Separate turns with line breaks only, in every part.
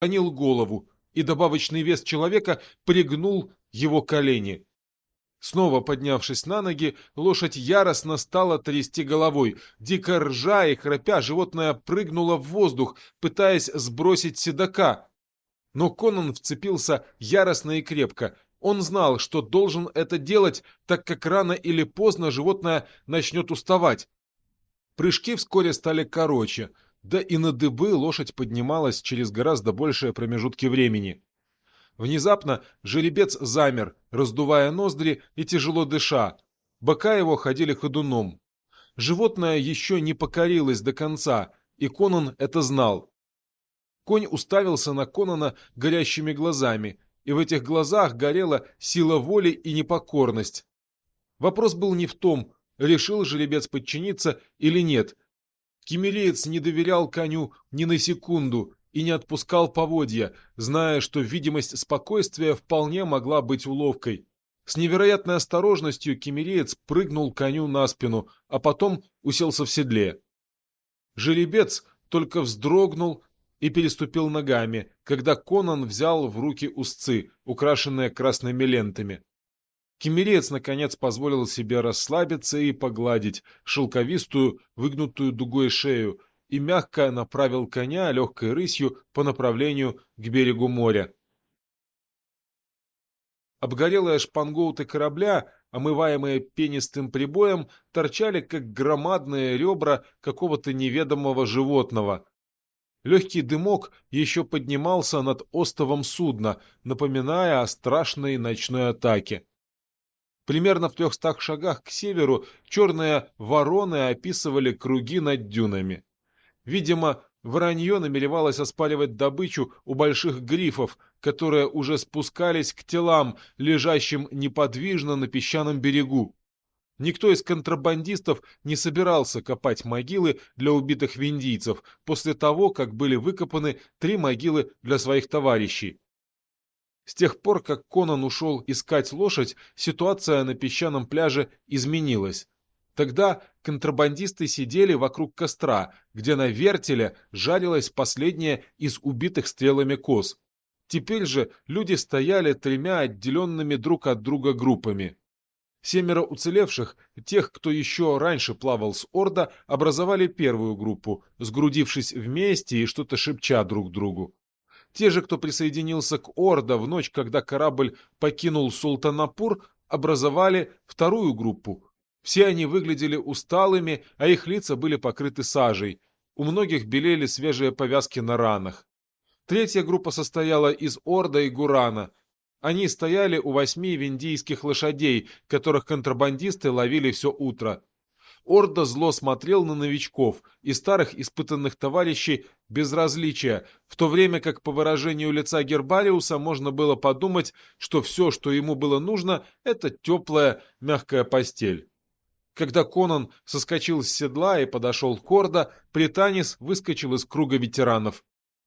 склонил голову, и добавочный вес человека пригнул его колени. Снова поднявшись на ноги, лошадь яростно стала трясти головой. Дико ржа и храпя, животное прыгнуло в воздух, пытаясь сбросить седока. Но Конан вцепился яростно и крепко. Он знал, что должен это делать, так как рано или поздно животное начнет уставать. Прыжки вскоре стали короче, да и на дыбы лошадь поднималась через гораздо большие промежутки времени. Внезапно жеребец замер, раздувая ноздри и тяжело дыша. Бока его ходили ходуном. Животное еще не покорилось до конца, и Конан это знал. Конь уставился на Конана горящими глазами, и в этих глазах горела сила воли и непокорность. Вопрос был не в том, решил жеребец подчиниться или нет. Киммериец не доверял коню ни на секунду и не отпускал поводья, зная, что видимость спокойствия вполне могла быть уловкой. С невероятной осторожностью киммериец прыгнул коню на спину, а потом уселся в седле. Жеребец только вздрогнул и переступил ногами, когда Конан взял в руки узцы, украшенные красными лентами. Киммериец, наконец, позволил себе расслабиться и погладить шелковистую, выгнутую дугой шею, и мягко направил коня легкой рысью по направлению к берегу моря. Обгорелые шпангоуты корабля, омываемые пенистым прибоем, торчали, как громадные ребра какого-то неведомого животного. Легкий дымок еще поднимался над остовом судна, напоминая о страшной ночной атаке. Примерно в 300 шагах к северу черные вороны описывали круги над дюнами. Видимо, воронье намеревалось оспаривать добычу у больших грифов, которые уже спускались к телам, лежащим неподвижно на песчаном берегу. Никто из контрабандистов не собирался копать могилы для убитых виндийцев после того, как были выкопаны 3 могилы для своих товарищей. С тех пор, как Конан ушел искать лошадь, ситуация на песчаном пляже изменилась. Тогда контрабандисты сидели вокруг костра, где на вертеле жарилась последняя из убитых стрелами коз. Теперь же люди стояли 3 отделенными друг от друга группами. 7 уцелевших, тех, кто еще раньше плавал с Орда, образовали первую группу, сгрудившись вместе и что-то шепча друг другу. Те же, кто присоединился к Орда в ночь, когда корабль покинул Султанапур, образовали вторую группу. Все они выглядели усталыми, а их лица были покрыты сажей. У многих белели свежие повязки на ранах. Третья группа состояла из Орда и Гурана. Они стояли у 8 виндийских лошадей, которых контрабандисты ловили все утро. Орда зло смотрел на новичков и старых испытанных товарищей без различия, в то время как по выражению лица Гербариуса можно было подумать, что все, что ему было нужно, это теплая мягкая постель. Когда Конан соскочил с седла и подошел к Орда, Пританис выскочил из круга ветеранов.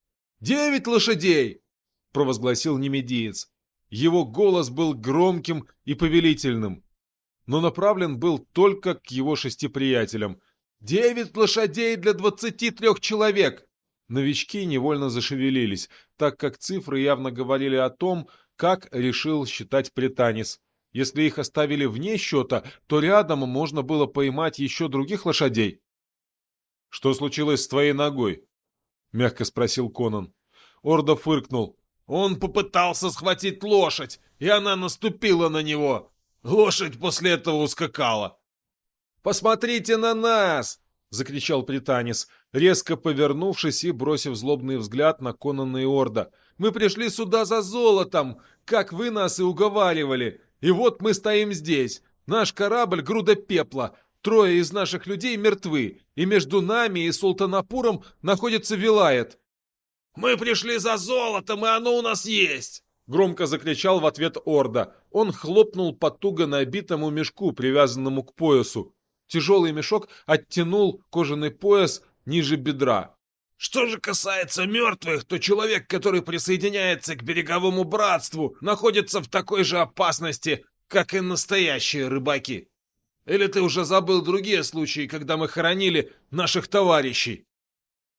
«9 лошадей!» — провозгласил немедиец. Его голос был громким и повелительным, но направлен был только к его 6 приятелям. 9 лошадей для 23 человек! Новички невольно зашевелились, так как цифры явно говорили о том, как решил считать Пританис. Если их оставили вне счета, то рядом можно было поймать еще других лошадей. — Что случилось с твоей ногой? — мягко спросил Конан. Орда фыркнул. — Он попытался схватить лошадь, и она наступила на него. Лошадь после этого ускакала. «Посмотрите на нас!» — закричал Пританис, резко повернувшись и бросив злобный взгляд на Конана и Орда. «Мы пришли сюда за золотом, как вы нас и уговаривали. И вот мы стоим здесь. Наш корабль — груда пепла. 3 из наших людей мертвы, и между нами и Султанапуром находится Вилает». «Мы пришли за золотом, и оно у нас есть!» — громко закричал в ответ Орда. Он хлопнул по туго набитому мешку, привязанному к поясу. Тяжелый мешок оттянул кожаный пояс ниже бедра. «Что же касается мертвых, то человек, который присоединяется к береговому братству, находится в такой же опасности, как и настоящие рыбаки. Или ты уже забыл другие случаи, когда мы хоронили наших товарищей?»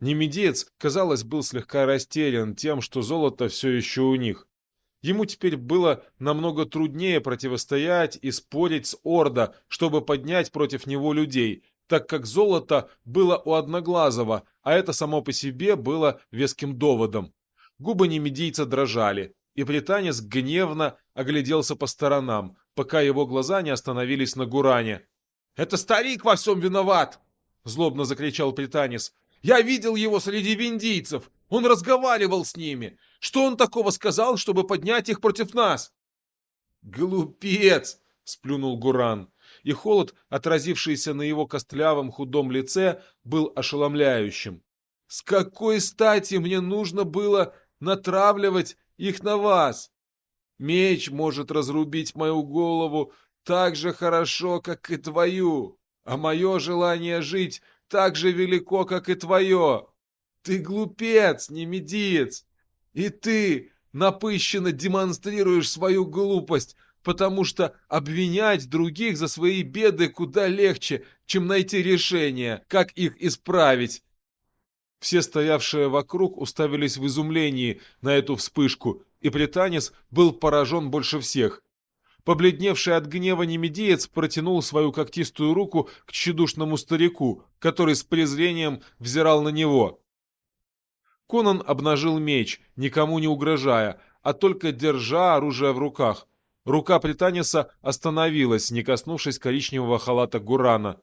Немедиец, казалось, был слегка растерян тем, что золото все еще у них. Ему теперь было намного труднее противостоять и спорить с Орда, чтобы поднять против него людей, так как золото было у Одноглазого, а это само по себе было веским доводом. Губы немедийца дрожали, и Пританис гневно огляделся по сторонам, пока его глаза не остановились на Гуране. «Это старик во всем виноват!» — злобно закричал Пританис. «Я видел его среди виндийцев! Он разговаривал с ними! Что он такого сказал, чтобы поднять их против нас?» «Глупец!» — сплюнул Гуран, и холод, отразившийся на его костлявом худом лице, был ошеломляющим. «С какой стати мне нужно было натравливать их на вас? Меч может разрубить мою голову так же хорошо, как и твою, а мое желание жить так же велико, как и твое. Ты глупец, немедиец, и ты напыщенно демонстрируешь свою глупость, потому что обвинять других за свои беды куда легче, чем найти решение, как их исправить». Все стоявшие вокруг уставились в изумлении на эту вспышку, и Пританис был поражен больше всех. Побледневший от гнева немедиец протянул свою когтистую руку к тщедушному старику, который с презрением взирал на него. Конан обнажил меч, никому не угрожая, а только держа оружие в руках. Рука Пританиса остановилась, не коснувшись коричневого халата Гурана.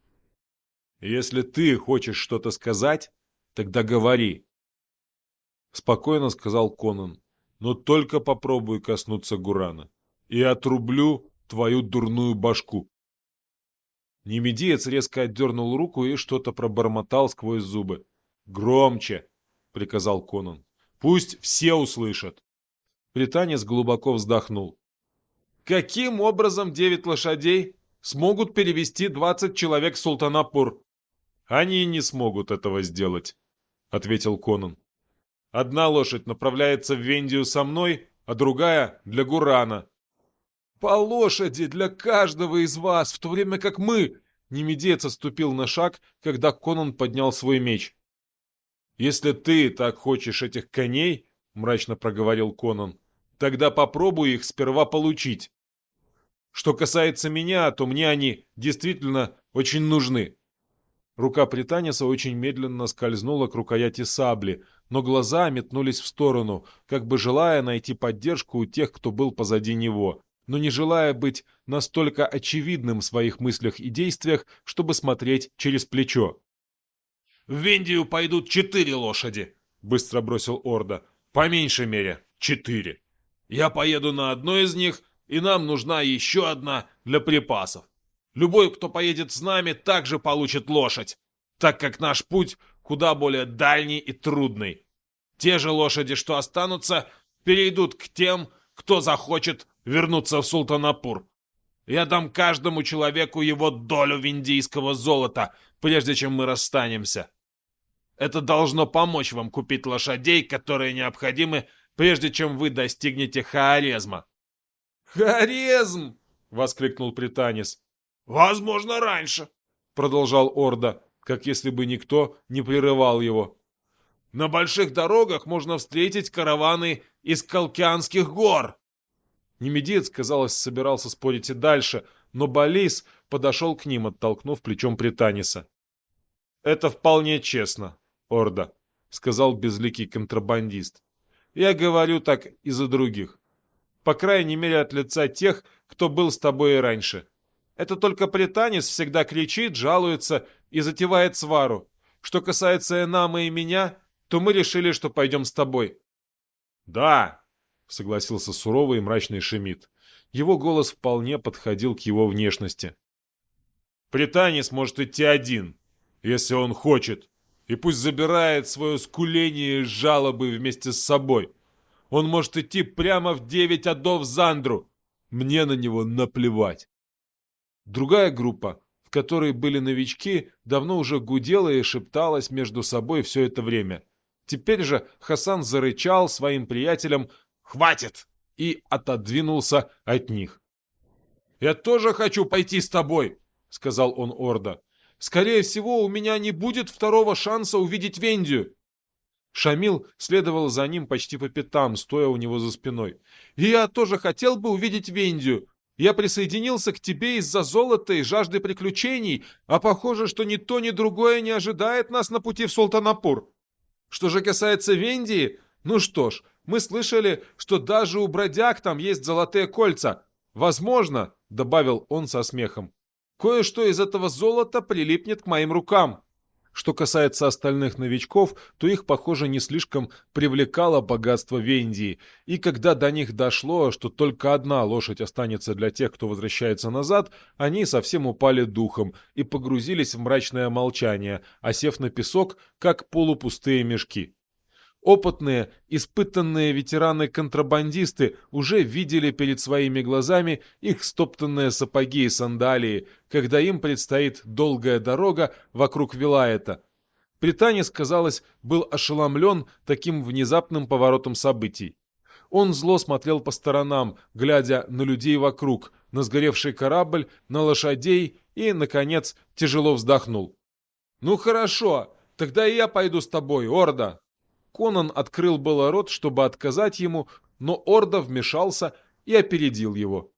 «Если ты хочешь что-то сказать, тогда говори», — спокойно сказал Конан. «Но только попробуй коснуться Гурана, и отрублю твою дурную башку». Немедиец резко отдернул руку и что-то пробормотал сквозь зубы. «Громче!» — приказал Конан. «Пусть все услышат!» Пританис глубоко вздохнул. «Каким образом 9 лошадей смогут перевести 20 человек в Султанапур?» «Они не смогут этого сделать», — ответил Конан. «Одна лошадь направляется в Вендию со мной, а другая — для Гурана». «По лошади для каждого из вас, в то время как мы...» Немедиец отступил на шаг, когда Конан поднял свой меч. «Если ты так хочешь этих коней, — мрачно проговорил Конан, — тогда попробуй их сперва получить. Что касается меня, то мне они действительно очень нужны». Рука Пританиса очень медленно скользнула к рукояти сабли, но глаза метнулись в сторону, как бы желая найти поддержку у тех, кто был позади него, но не желая быть настолько очевидным в своих мыслях и действиях, чтобы смотреть через плечо. «В Вендию пойдут 4 лошади», — быстро бросил Орда. «По меньшей мере 4. Я поеду на одной из них, и нам нужна еще одна для припасов. Любой, кто поедет с нами, также получит лошадь, так как наш путь куда более дальний и трудный. Те же лошади, что останутся, перейдут к тем, кто захочет вернуться в Султанапур. Я дам каждому человеку его долю виндийского золота, прежде чем мы расстанемся. Это должно помочь вам купить лошадей, которые необходимы, прежде чем вы достигнете Хоарезма». «Хоарезм!» — воскликнул Пританис. «Возможно, раньше», — продолжал Орда, как если бы никто не прерывал его. «На больших дорогах можно встретить караваны из Калкианских гор». Немедиец, казалось, собирался спорить и дальше, но Балис подошел к ним, оттолкнув плечом Пританиса. «Это вполне честно, Орда», — сказал безликий контрабандист. «Я говорю так и за других. По крайней мере, от лица тех, кто был с тобой и раньше. Это только Пританис всегда кричит, жалуется и затевает свару. Что касается Энама и меня, то мы решили, что пойдем с тобой». «Да», — согласился суровый и мрачный Шемид. Его голос вполне подходил к его внешности. «Пританис может идти один, если он хочет, и пусть забирает свое скуление и жалобы вместе с собой. Он может идти прямо в 9 адов Зандру. Мне на него наплевать». Другая группа, в которой были новички, давно уже гудела и шепталась между собой все это время. Теперь же Хасан зарычал своим приятелям «Хватит!» и отодвинулся от них. «Я тоже хочу пойти с тобой», — сказал он Орда. Скорее всего, у меня не будет второго шанса увидеть Вендию. Шамил следовал за ним почти по пятам, стоя у него за спиной. И я тоже хотел бы увидеть Вендию. Я присоединился к тебе из-за золота и жажды приключений, а похоже, что ни то, ни другое не ожидает нас на пути в Султанапур. Что же касается Вендии, ну что ж, мы слышали, что даже у бродяг там есть золотые кольца. Возможно, — добавил он со смехом, — кое-что из этого золота прилипнет к моим рукам. Что касается остальных новичков, то их, похоже, не слишком привлекало богатство Вендии, и когда до них дошло, что только одна лошадь останется для тех, кто возвращается назад, они совсем упали духом и погрузились в мрачное молчание, осев на песок, как полупустые мешки. Опытные, испытанные ветераны-контрабандисты уже видели перед своими глазами их стоптанные сапоги и сандалии, когда им предстоит долгая дорога вокруг Вилаета. Пританис, казалось, был ошеломлен таким внезапным поворотом событий. Он зло смотрел по сторонам, глядя на людей вокруг, на сгоревший корабль, на лошадей и, наконец, тяжело вздохнул. «Ну хорошо, тогда и я пойду с тобой, Орда!» Конан открыл было рот, чтобы отказать ему, но Орда вмешался и опередил его.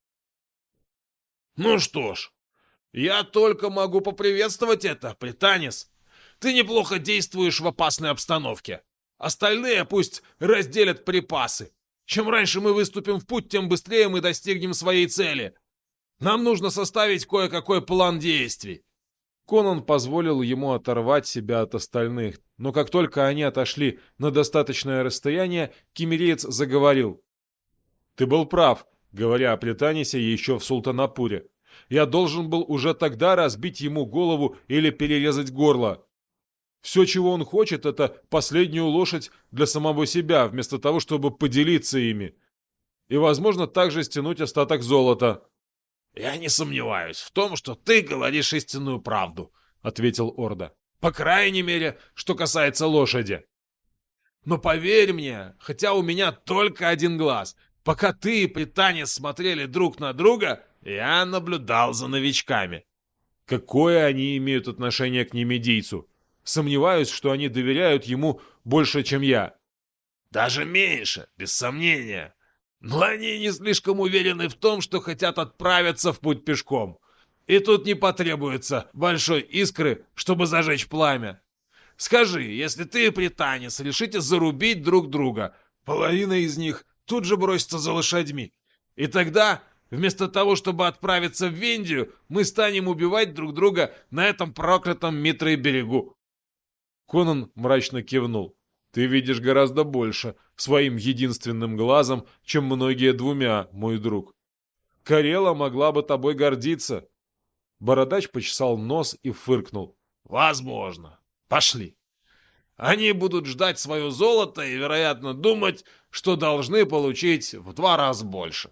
«Ну что ж, я только могу поприветствовать это, Пританис. Ты неплохо действуешь в опасной обстановке. Остальные пусть разделят припасы. Чем раньше мы выступим в путь, тем быстрее мы достигнем своей цели. Нам нужно составить кое-какой план действий».
Конан позволил ему оторвать себя от остальных, но как только они отошли на достаточное расстояние, киммериец заговорил. «Ты был прав, говоря о Пританисе еще в Султанапуре. Я должен был уже тогда разбить ему голову или перерезать горло. Все, чего он хочет, это последнюю лошадь для самого себя, вместо того, чтобы поделиться ими. И, возможно, также стянуть остаток золота».
«Я не сомневаюсь в том, что ты говоришь истинную правду», — ответил Орда. «По крайней мере, что касается лошади. Но поверь мне, хотя у меня только один глаз, пока ты и Пританис смотрели друг на друга, я наблюдал за новичками».
«Какое они имеют отношение к немедийцу? Сомневаюсь, что они доверяют ему больше, чем я».
«Даже меньше, без сомнения. Но они не слишком уверены в том, что хотят отправиться в путь пешком. И тут не потребуется большой искры, чтобы зажечь пламя. Скажи, если ты и Пританис решите зарубить друг друга, половина из них тут же бросится за лошадьми. И тогда, вместо того, чтобы отправиться в Вендию, мы станем убивать друг друга на этом проклятом Митрой-берегу».
Конан мрачно кивнул. «Ты видишь гораздо больше своим единственным глазом, чем многие двумя, мой друг. Карела могла бы тобой гордиться». Бородач почесал нос и фыркнул.
«Возможно. Пошли. Они будут ждать свое золото и, вероятно, думать, что должны получить в 2 раза больше».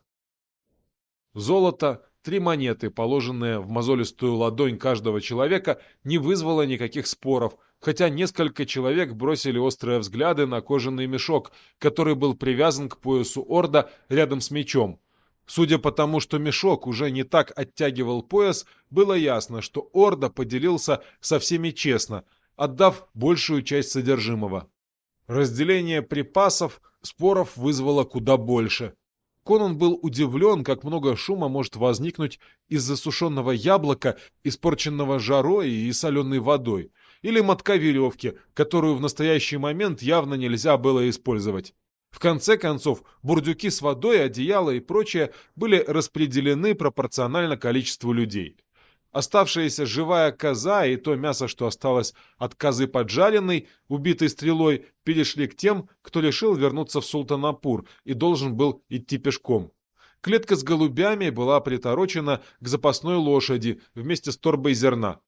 Золото, 3 монеты, положенные в мозолистую ладонь каждого человека, не вызвало никаких споров, хотя несколько человек бросили острые взгляды на кожаный мешок, который был привязан к поясу Орда рядом с мечом. Судя по тому, что мешок уже не так оттягивал пояс, было ясно, что Орда поделился со всеми честно, отдав большую часть содержимого. Разделение припасов споров вызвало куда больше. Конан был удивлен, как много шума может возникнуть из-за сушеного яблока, испорченного жарой и соленой водой, или мотка веревки, которую в настоящий момент явно нельзя было использовать. В конце концов, бурдюки с водой, одеяло и прочее были распределены пропорционально количеству людей. Оставшаяся живая коза и то мясо, что осталось от козы поджаренной, убитой стрелой, перешли к тем, кто решил вернуться в Султанапур и должен был идти пешком. Клетка с голубями была приторочена к запасной лошади вместе с торбой зерна.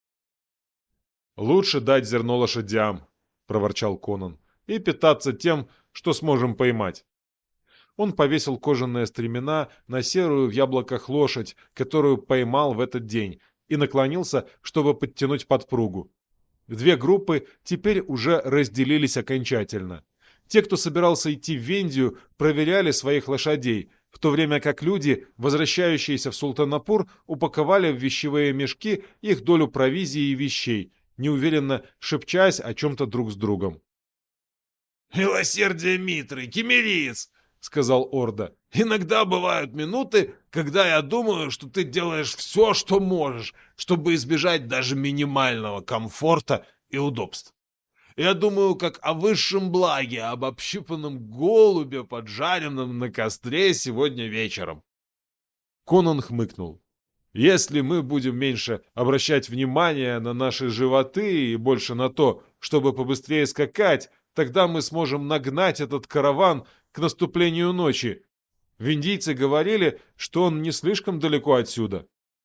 «Лучше дать зерно лошадям», — проворчал Конан, — «и питаться тем, что сможем поймать». Он повесил кожаные стремена на серую в яблоках лошадь, которую поймал в этот день, и наклонился, чтобы подтянуть подпругу. Две группы теперь уже разделились окончательно. Те, кто собирался идти в Вендию, проверяли своих лошадей, в то время как люди, возвращающиеся в Султанапур, упаковали в вещевые мешки их долю провизии и вещей, неуверенно шепчась о чем-то друг с другом.
«Милосердие Митры, киммериец!» — сказал Орда. «Иногда бывают минуты, когда я думаю, что ты делаешь все, что можешь, чтобы избежать даже минимального комфорта и удобств. Я думаю, как о высшем благе, об общипанном голубе, поджаренном на костре сегодня вечером».
Конан хмыкнул. «Если мы будем меньше обращать внимание на наши животы и больше на то, чтобы побыстрее скакать, тогда мы сможем нагнать этот караван к наступлению ночи. Виндийцы говорили, что он не слишком далеко отсюда».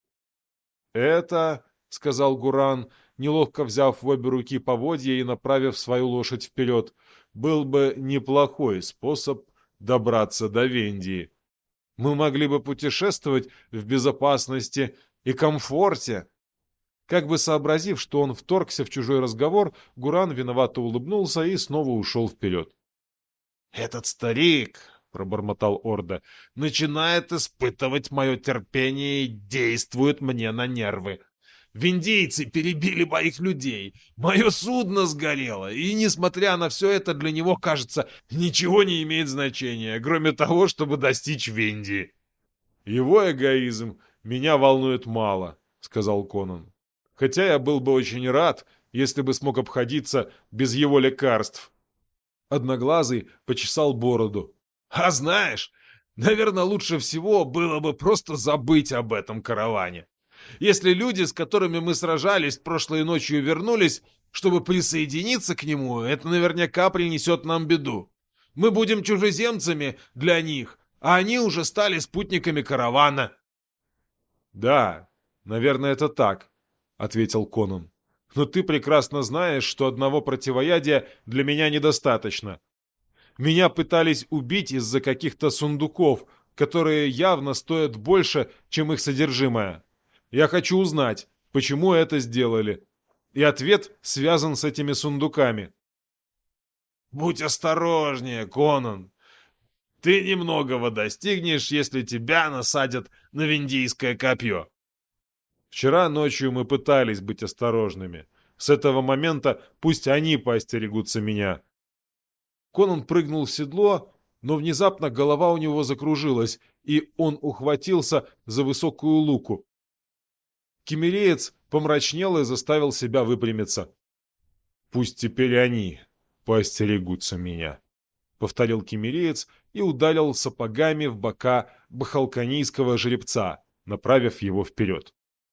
«Это, — сказал Гуран, неловко взяв в обе руки поводья и направив свою лошадь вперед, — был бы неплохой способ добраться до Вендии. Мы могли бы путешествовать в безопасности и комфорте». Как бы сообразив, что он вторгся в чужой разговор, Гуран виновато улыбнулся и снова ушел вперед.
«Этот старик, — пробормотал Орда, — начинает испытывать мое терпение и действует мне на нервы. Виндийцы перебили моих людей, мое судно сгорело, и, несмотря на все это, для него, кажется, ничего не имеет значения, кроме того, чтобы достичь Виндии».
«Его эгоизм меня волнует мало», — сказал Конан. «Хотя я был бы очень рад, если бы смог обходиться без его лекарств». Одноглазый почесал бороду.
«А знаешь, наверное, лучше всего было бы просто забыть об этом караване. Если люди, с которыми мы сражались прошлой ночью, вернулись, чтобы присоединиться к нему, это наверняка принесет нам беду. Мы будем чужеземцами для них, а они уже стали спутниками каравана».
«Да, наверное, это так», — ответил Конан. «Но ты прекрасно знаешь, что одного противоядия для меня недостаточно. Меня пытались убить из-за каких-то сундуков, которые явно стоят больше, чем их содержимое. Я хочу узнать, почему это сделали. И ответ связан с этими сундуками».
«Будь осторожнее, Конан. Ты немногого достигнешь, если тебя насадят на виндийское копье».
Вчера ночью мы пытались быть осторожными. С этого момента пусть они поостерегутся меня. Конан прыгнул в седло, но внезапно голова у него закружилась, и он ухватился за высокую луку. Киммереец помрачнел и заставил себя выпрямиться. «Пусть теперь они поостерегутся меня», — повторил киммереец и ударил сапогами в бока бахалканийского жеребца, направив его вперед.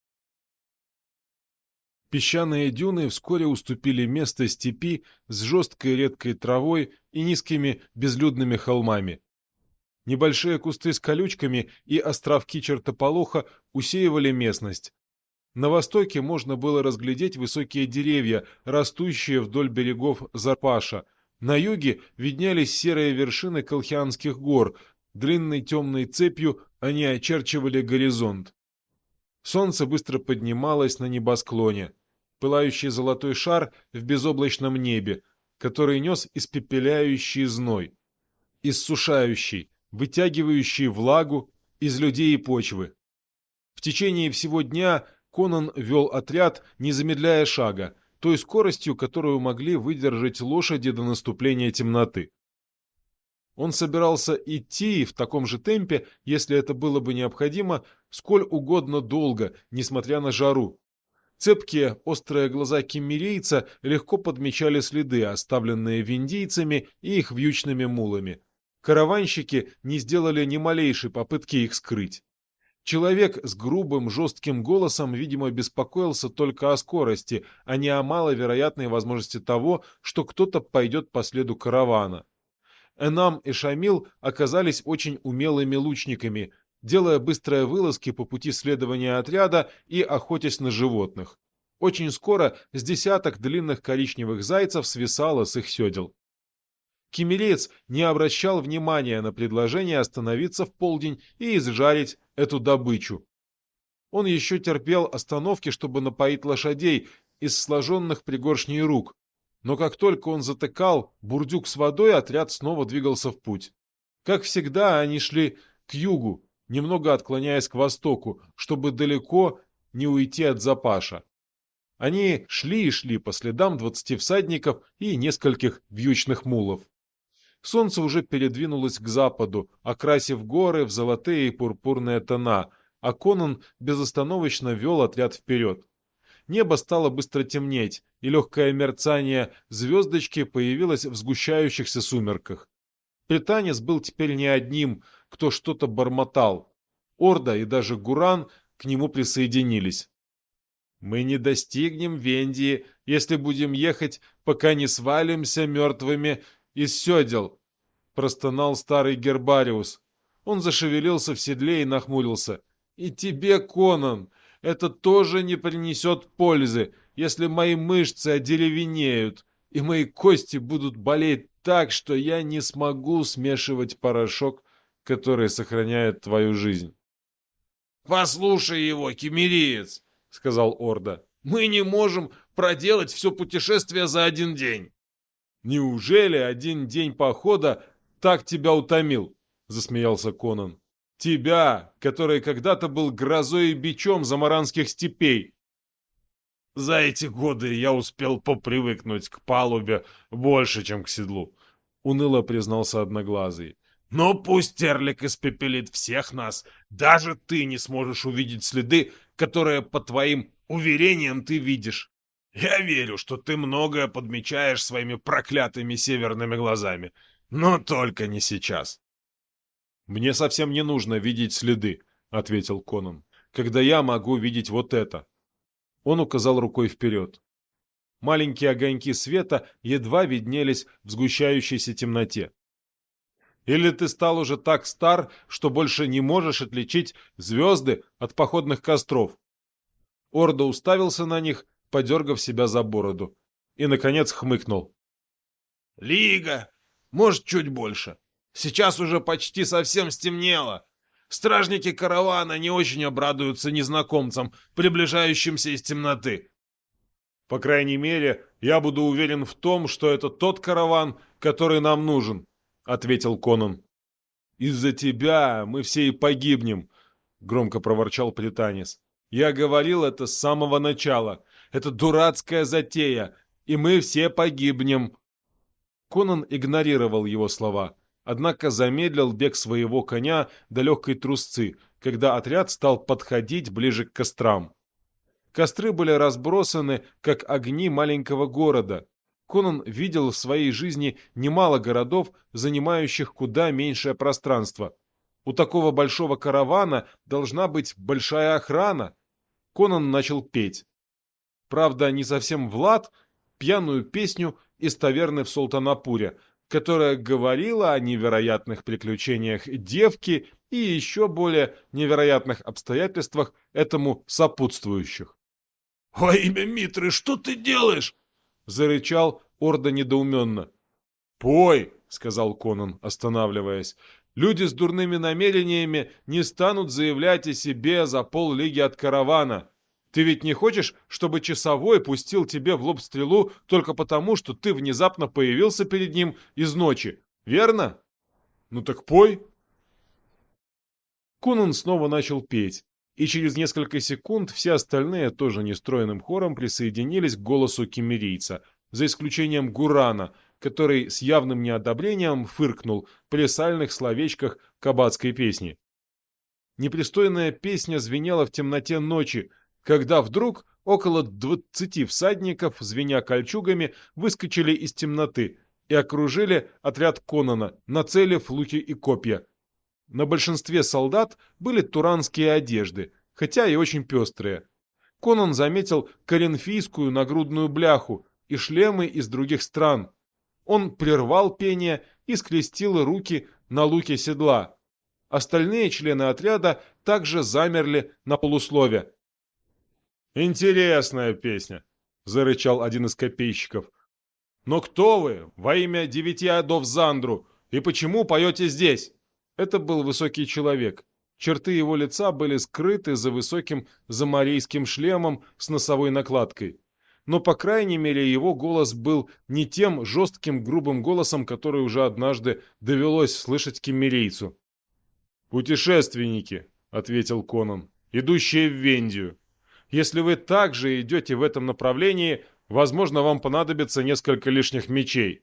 Песчаные дюны вскоре уступили место степи с жесткой редкой травой и низкими безлюдными холмами. Небольшие кусты с колючками и островки чертополоха усеивали местность. На востоке можно было разглядеть высокие деревья, растущие вдоль берегов Запаша. На юге виднелись серые вершины Колхианских гор. Длинной темной цепью они очерчивали горизонт. Солнце быстро поднималось на небосклоне. Пылающий золотой шар в безоблачном небе, который нес испепеляющий зной, иссушающий, вытягивающий влагу из людей и почвы. В течение всего дня Конан вел отряд, не замедляя шага, той скоростью, которую могли выдержать лошади до наступления темноты. Он собирался идти в таком же темпе, если это было бы необходимо, сколь угодно долго, несмотря на жару. Цепкие, острые глаза киммерийца легко подмечали следы, оставленные виндийцами и их вьючными мулами. Караванщики не сделали ни малейшей попытки их скрыть. Человек с грубым, жестким голосом, видимо, беспокоился только о скорости, а не о маловероятной возможности того, что кто-то пойдет по следу каравана. Энам и Шамил оказались очень умелыми лучниками, делая быстрые вылазки по пути следования отряда и охотясь на животных. Очень скоро с десяток длинных коричневых зайцев свисало с их седел. Киммереец не обращал внимания на предложение остановиться в полдень и изжарить эту добычу. Он еще терпел остановки, чтобы напоить лошадей из сложенных пригоршней рук. Но как только он затыкал бурдюк с водой, отряд снова двигался в путь. Как всегда, они шли к югу, немного отклоняясь к востоку, чтобы далеко не уйти от Запаша. Они шли и шли по следам 20 всадников и нескольких вьючных мулов. Солнце уже передвинулось к западу, окрасив горы в золотые и пурпурные тона, а Конан безостановочно вел отряд вперед. Небо стало быстро темнеть, и легкое мерцание звездочки появилось в сгущающихся сумерках. Британец был теперь не одним, кто что-то бормотал. Орда и даже Гуран к нему присоединились. «Мы не достигнем Вендии, если будем ехать, пока не свалимся мертвыми из седел», — простонал старый Гербариус. Он зашевелился в седле и нахмурился. «И тебе, Конан, это тоже не принесет пользы, если мои мышцы одеревенеют, и мои кости будут болеть так, что я не смогу смешивать порошок, который сохраняет твою жизнь».
«Послушай его, киммериец», — сказал Орда. «Мы не можем проделать все путешествие за один день».
«Неужели один день похода так тебя утомил?» — засмеялся Конан. «Тебя, который когда-то был грозой и бичом замаранских степей».
«За эти годы я успел попривыкнуть к палубе больше, чем к седлу», — уныло признался Одноглазый. «Но пусть Терлик испепелит всех нас, даже ты не сможешь увидеть следы, которые, по твоим уверениям, ты видишь. Я верю, что ты многое подмечаешь своими проклятыми северными глазами, но только не сейчас».
«Мне совсем не нужно видеть следы», — ответил Конан, — «когда я могу видеть вот это». Он указал рукой вперед. Маленькие огоньки света едва виднелись в сгущающейся темноте. «Или ты стал уже так стар, что больше не можешь отличить звезды от походных костров?» Орда уставился на них, подергав себя за бороду, и, наконец, хмыкнул.
«Лига! Может, чуть больше. Сейчас уже почти совсем стемнело. Стражники каравана не очень обрадуются незнакомцам, приближающимся из темноты».
«По крайней мере, я буду уверен в том, что это тот караван, который нам нужен», — ответил Конан. «Из-за тебя мы все и погибнем», — громко проворчал Пританис. «Я говорил это с самого начала. Это дурацкая затея, и мы все погибнем». Конан игнорировал его слова, однако замедлил бег своего коня до легкой трусцы, когда отряд стал подходить ближе к кострам. Костры были разбросаны, как огни маленького города. Конан видел в своей жизни немало городов, занимающих куда меньшее пространство. У такого большого каравана должна быть большая охрана. Конан начал петь. Правда, не совсем в лад, пьяную песню из таверны в Султанапуре, которая говорила о невероятных приключениях девки и еще более невероятных обстоятельствах этому сопутствующих.
«Во имя Митры, что ты делаешь?»
— зарычал Орда недоуменно. «Пой!» — сказал Конан, останавливаясь. «Люди с дурными намерениями не станут заявлять о себе за поллиги от каравана. Ты ведь не хочешь, чтобы часовой пустил тебе в лоб стрелу только потому, что ты внезапно появился перед ним из ночи, верно? Ну так пой!» Конан снова начал петь, и через несколько секунд все остальные тоже нестройным хором присоединились к голосу киммерийца, за исключением Гурана, который с явным неодобрением фыркнул при сальных словечках кабацкой песни. Непристойная песня звенела в темноте ночи, когда вдруг около 20 всадников, звеня кольчугами, выскочили из темноты и окружили отряд Конана, нацелив луки и копья. На большинстве солдат были туранские одежды, хотя и очень пестрые. Конан заметил коринфийскую нагрудную бляху и шлемы из других стран. Он прервал пение и скрестил руки на луке седла. Остальные члены отряда также замерли на полуслове. «Интересная песня», — зарычал один из копейщиков. «Но кто вы, во имя 9 адов Зандру, и почему поете здесь?» Это был высокий человек. Черты его лица были скрыты за высоким замарийским шлемом с носовой накладкой. Но, по крайней мере, его голос был не тем жестким грубым голосом, который уже однажды довелось слышать киммерийцу. «Путешественники», — ответил Конан, — «идущие в Вендию. Если вы также идете в этом направлении, возможно, вам понадобится несколько лишних мечей».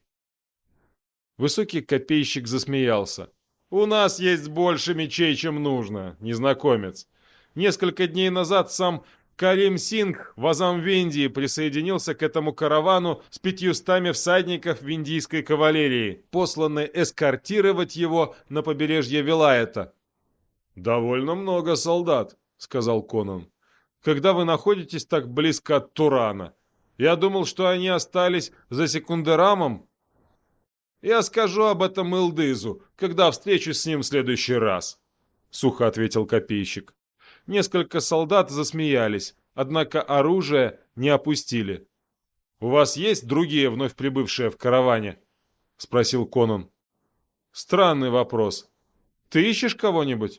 Высокий копейщик засмеялся. «У нас есть больше мечей, чем нужно, незнакомец. Несколько дней назад сам Карим Сингх в Азам-Виндии присоединился к этому каравану с 500 всадников виндийской кавалерии, посланной эскортировать его на побережье Вилаэта». «Довольно много солдат», — сказал Конан. «Когда вы находитесь так близко от Турана? Я думал, что они остались за Секундерамом». «Я скажу об этом Илдызу, когда встречусь с ним в следующий раз», — сухо ответил копейщик. Несколько солдат засмеялись, однако оружие не опустили. «У вас есть другие вновь прибывшие в караване?» — спросил Конан. «Странный вопрос. Ты ищешь кого-нибудь?»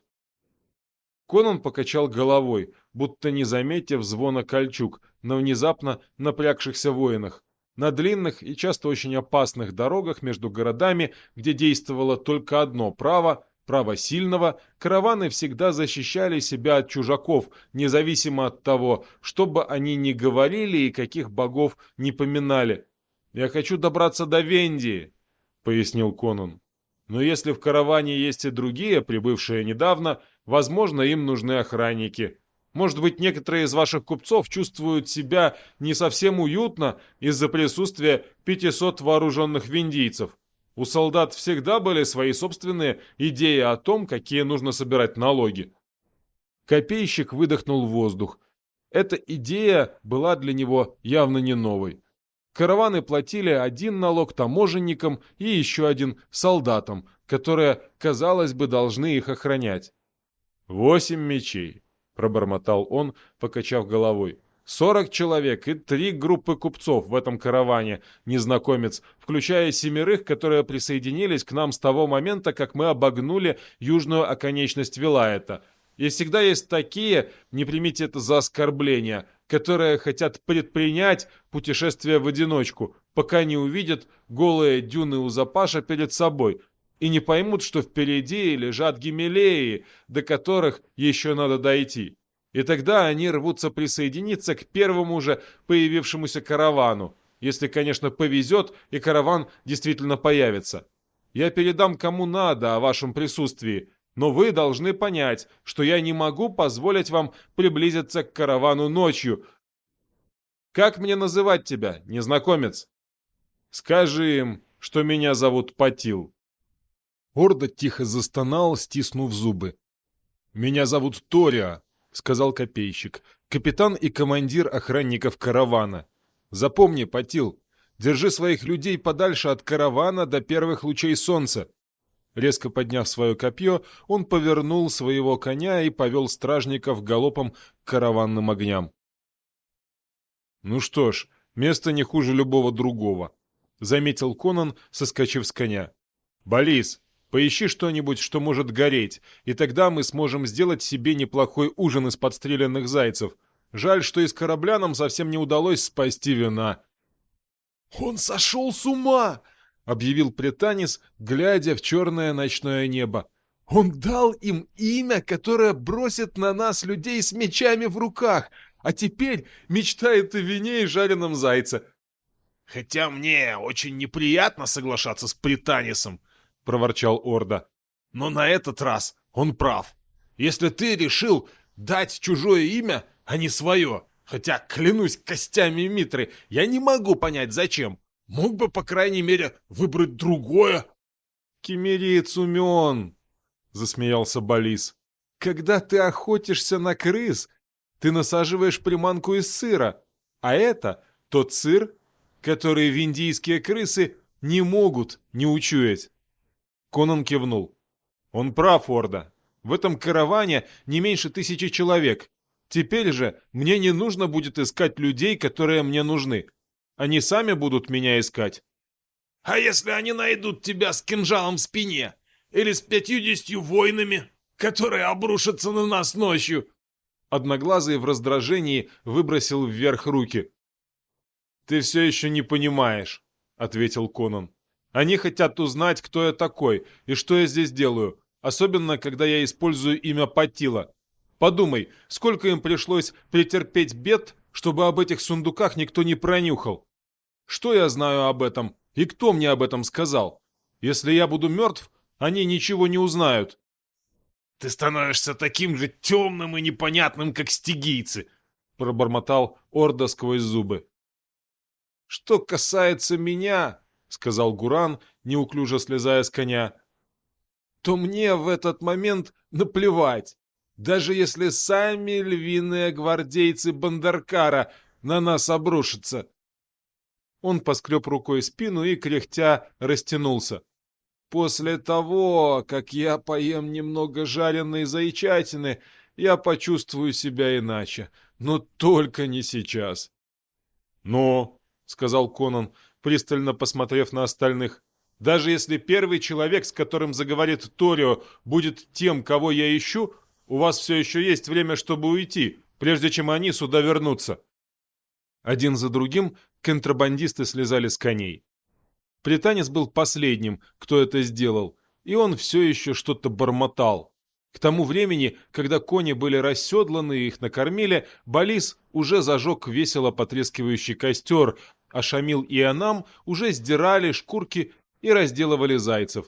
Конан покачал головой, будто не заметив звона кольчуг на внезапно напрягшихся воинах. На длинных и часто очень опасных дорогах между городами, где действовало только одно право, право сильного, караваны всегда защищали себя от чужаков, независимо от того, что бы они ни говорили и каких богов ни поминали. «Я хочу добраться до Вендии», — пояснил Конан. «Но если в караване есть и другие, прибывшие недавно, возможно, им нужны охранники. Может быть, некоторые из ваших купцов чувствуют себя не совсем уютно из-за присутствия 500 вооруженных виндийцев. У солдат всегда были свои собственные идеи о том, какие нужно собирать налоги». Копейщик выдохнул воздух. Эта идея была для него явно не новой. Караваны платили один налог таможенникам и еще один солдатам, которые, казалось бы, должны их охранять. 8 мечей, пробормотал он, покачав головой. 40 человек и 3 группы купцов в этом караване, незнакомец, включая 7, которые присоединились к нам с того момента, как мы обогнули южную оконечность Вилаэта. И всегда есть такие, не примите это за оскорбление, которые хотят предпринять путешествие в одиночку, пока не увидят голые дюны Узапаша перед собой и не поймут, что впереди лежат Гимелеи, до которых еще надо дойти. И тогда они рвутся присоединиться к первому же появившемуся каравану, если, конечно, повезет и караван действительно появится. Я передам кому надо о вашем присутствии, но вы должны понять, что я не могу позволить вам приблизиться к каравану ночью. Как мне называть тебя, незнакомец? Скажи им, что меня зовут Патил. Орда тихо застонал, стиснув зубы. «Меня зовут Ториа», — сказал копейщик, капитан и командир охранников каравана. «Запомни, Патил, держи своих людей подальше от каравана до первых лучей солнца». Резко подняв свое копье, он повернул своего коня и повел стражников галопом к караванным огням. «Ну что ж, место не хуже любого другого», — заметил Конан, соскочив с коня. «Балис, поищи что-нибудь, что может гореть, и тогда мы сможем сделать себе неплохой ужин из подстреленных зайцев. Жаль, что из корабля нам совсем не удалось спасти вина». «Он сошел с ума!» — объявил Претанис, глядя в черное ночное небо. «Он дал им имя, которое бросит на нас людей с мечами в руках, а теперь мечтает о вине и жареном зайце».
«Хотя мне очень неприятно соглашаться с Претанисом», — проворчал Орда. «Но на этот раз он прав. Если ты решил дать чужое имя, а не свое, хотя, клянусь костями Митры, я не могу понять, зачем. Мог бы, по крайней мере, выбрать другое».
«Кемериец умен», — засмеялся Балис. «Когда ты охотишься на крыс, ты насаживаешь приманку из сыра, а это тот сыр, который виндийские крысы не могут не учуять». Конан кивнул. «Он прав, Орда. В этом караване не меньше 1000 человек. Теперь же мне не нужно будет искать людей, которые мне нужны. Они сами будут меня искать».
«А если они найдут тебя с кинжалом в спине? Или с 50 воинами, которые обрушатся на нас ночью?»
Одноглазый в раздражении выбросил вверх руки. «Ты все еще не понимаешь», — ответил Конан. «Они хотят узнать, кто я такой и что я здесь делаю. особенно когда я использую имя Патила. Подумай, сколько им пришлось претерпеть бед, чтобы об этих сундуках никто не пронюхал. Что я знаю об этом, и кто мне об этом сказал? Если я буду мертв, они ничего не узнают.
Ты становишься таким же темным и непонятным, как стигийцы,
Пробормотал Орда сквозь зубы. Что касается меня, сказал Гуран, неуклюже слезая с коня, то мне в этот момент наплевать, даже если сами львиные гвардейцы Бандаркара на нас обрушатся. Он поскреб рукой спину и, кряхтя, растянулся. После того, как я поем немного жареной зайчатины, я почувствую себя иначе, но только не сейчас. — Но, — сказал Конан, пристально посмотрев на остальных, — даже если первый человек, с которым заговорит Торио, будет тем, кого я ищу, у вас все еще есть время, чтобы уйти, прежде чем они сюда вернутся. Один за другим контрабандисты слезали с коней. Пританец был последним, кто это сделал, и он все еще что-то бормотал. К тому времени, когда кони были расседланы и их накормили, Балис уже зажег весело потрескивающий костер, а Шамил и Анам уже сдирали шкурки и разделывали зайцев.